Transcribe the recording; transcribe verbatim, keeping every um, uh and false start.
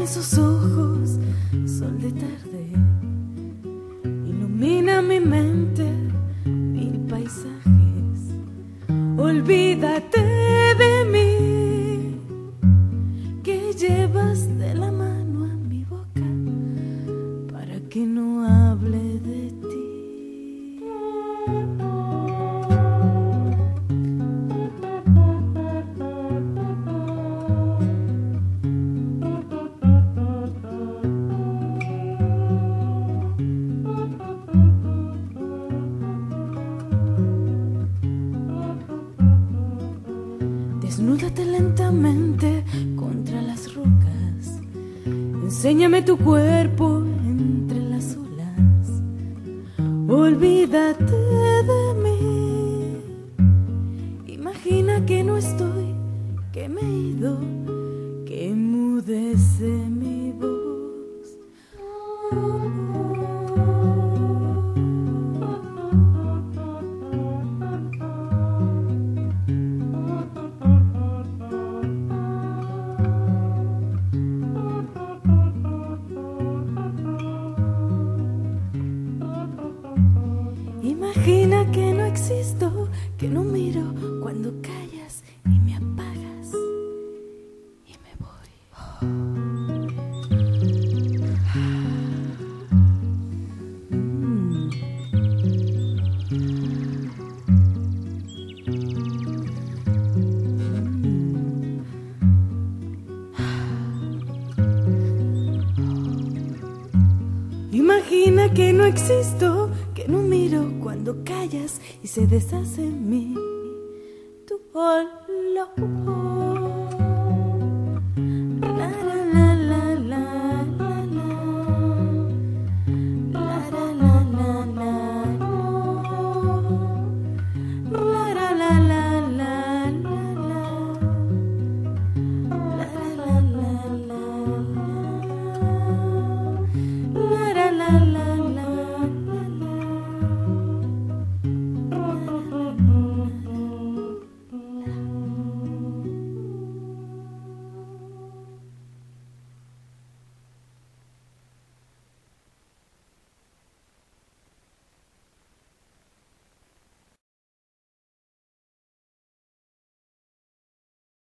esos ojos, sol de tarde, ilumina mi mente, mil paisajes. Olvídate de mí, que llevas de la mano a mi boca para que no hable de ti. Desnúdate lentamente contra las rocas, enséñame tu cuerpo entre las olas. Olvídate de mí, imagina que no estoy, que me he ido, que enmudece mi voz. Imagina que no existo, que no miro cuando callas y me apagas y me voy. Mm. Imagina que no existo, que no miro cuando callas y se deshace en mí tu olor.